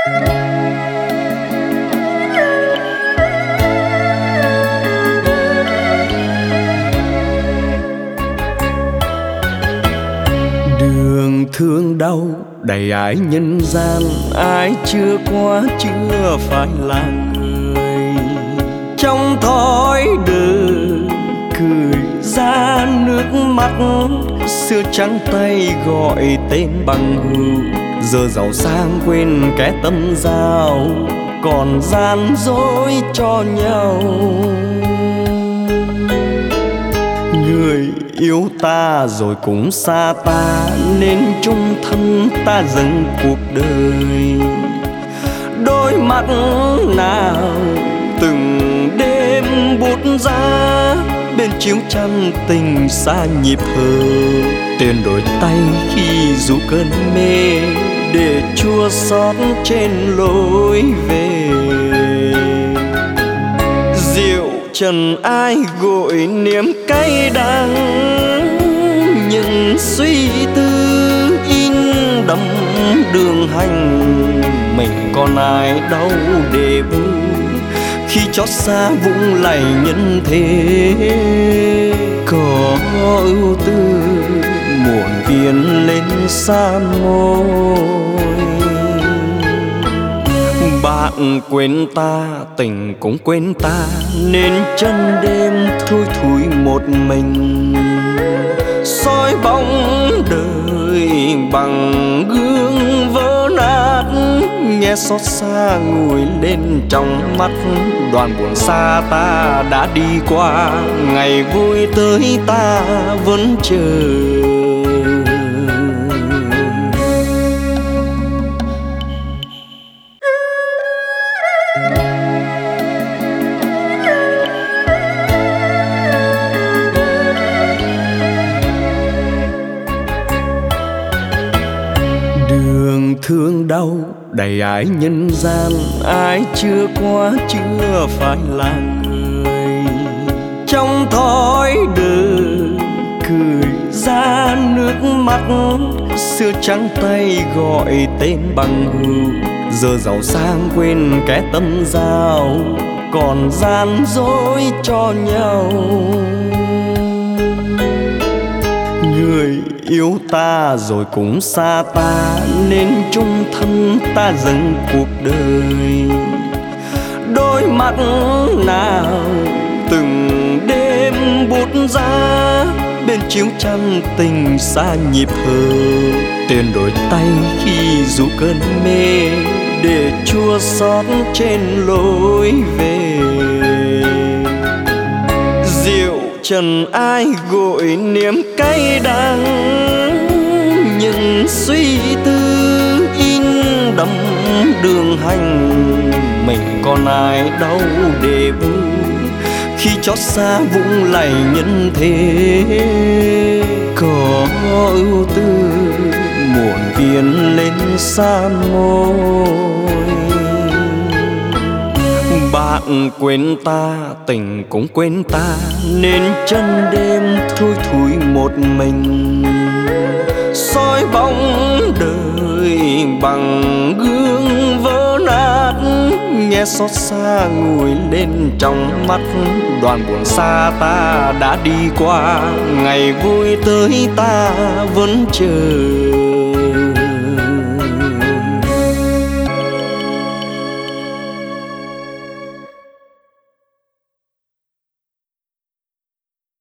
Đường thương đau đầy ái nhân gian, ai chưa qua chưa phải là người. Trong thói đời cười ra nước mắt, xưa trắng tay gọi tên bằng hữu. Giờ giàu sang quên kẻ tâm giao, còn gian dối cho nhau. Người yêu ta rồi cũng xa ta, nên chung thân ta dâng cuộc đời. Đôi mắt nào từng đêm buốt giá, bên chiếu chăn tình xa nhịp thở. Tiền đổi tay khi dù cơn mê, để chua xót trên lối về. Rượu trần ai gội niềm cay đắng, những suy tư in đậm đường hành. Mình còn ai đâu để vui, khi chót xa vũng lầy nhân thế. Có ưu tư muộn phiền lên xa môi. Bạn quên ta, tình cũng quên ta, nên chân đêm thui thui một mình. Soi bóng đời bằng gương vỡ nát, nghe xót xa ngùi lên trong mắt. Đoàn buồn xa ta đã đi qua, ngày vui tới ta vẫn chờ. Đường thương đau đầy ái nhân gian, ai chưa qua chưa phải là người. Trong thói đời cười ra nước mắt, xưa trắng tay gọi tên bằng hữu. Giờ giàu sang quên kẻ tâm giao, còn gian dối cho nhau. Người yêu ta rồi cũng xa ta, nên chung thân ta dâng cuộc đời. Đôi mắt nào từng đêm buốt giá, bên chiếu chăn tình xa nhịp thở. Tiền đổi tay khi dù cơn mê, để chua xót trên lối về. Rượu trần ai gội niềm cay đắng, những suy tư in đậm đường hành. Mình còn ai đâu để vui, khi chót xa vũng lầy nhân thế. Có ưu tư muộn phiền lên xa môi. Bạn quên ta, tình cũng quên ta, nên chân đêm thui thui một mình. Soi bóng đời bằng gương vỡ nát, nghe xót xa ngùi lên trong mắt. Đoàn buồn xa ta đã đi qua, ngày vui tới ta vẫn chờ.